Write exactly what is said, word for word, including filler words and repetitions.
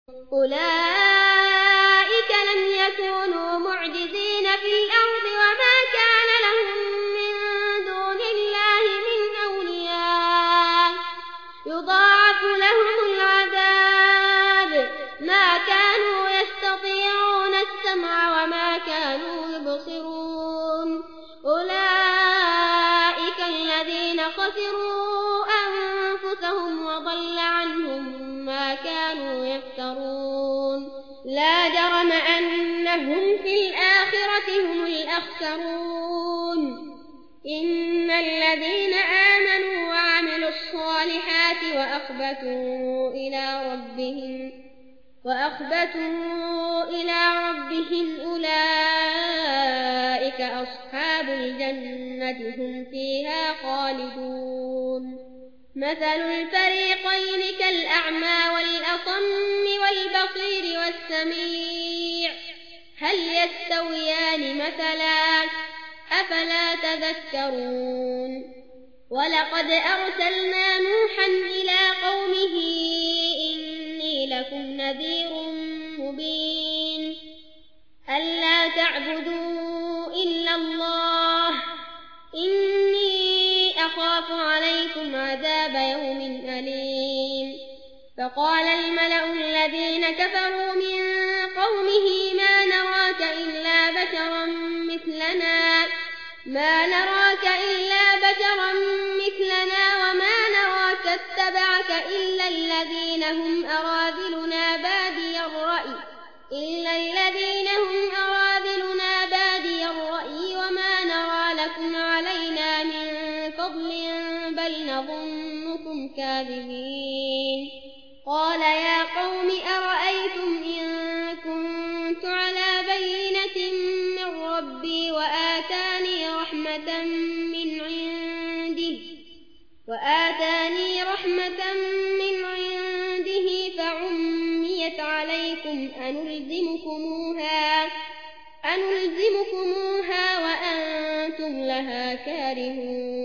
أولئك لم يكونوا معجزين في الأرض وما كان لهم من دون الله من أولياء يضاعف لهم العذاب ما كانوا يستطيعون السمع وما كانوا يبصرون أولئك الذين خسروا أنفسهم وضل عنهم ما كانوا يفترون لا جرم أنهم في الآخرة هم الأخسرون إن الذين آمنوا وعملوا الصالحات وأخبتوا إلى ربهم وأخبتوا إلى ربهم أولئك أصحاب الجنة هم فيها خالدون مثل الفريقين كالأعمى والأصم والبصير والسميع هل يستويان مثلا أفلا تذكرون ولقد أرسلنا نوحا إلى قومه إني لكم نذير مبين ألا تعبدوا إلا الله إني أخاف عليكم عذاب يوم أليم فقال الملأ الذين كفروا من قومه ما نراك إلا بشرا مثلنا ما نراك إلا بشرا مثلنا وما نراك اتبعك إلا الذين هم أراذلنا بادي الرأي إلا الذين هم أراذلنا بادي الرأي وما نرى لكم علينا من فضل بل نظنكم كاذبين قال يا قوم أرأيتم إن كنت على بينة من ربي وآتاني رحمة من عنده وآتاني رحمة من عنده فعميت عليكم أنلزمكموها أنلزمكموها وأنتم لها كارهون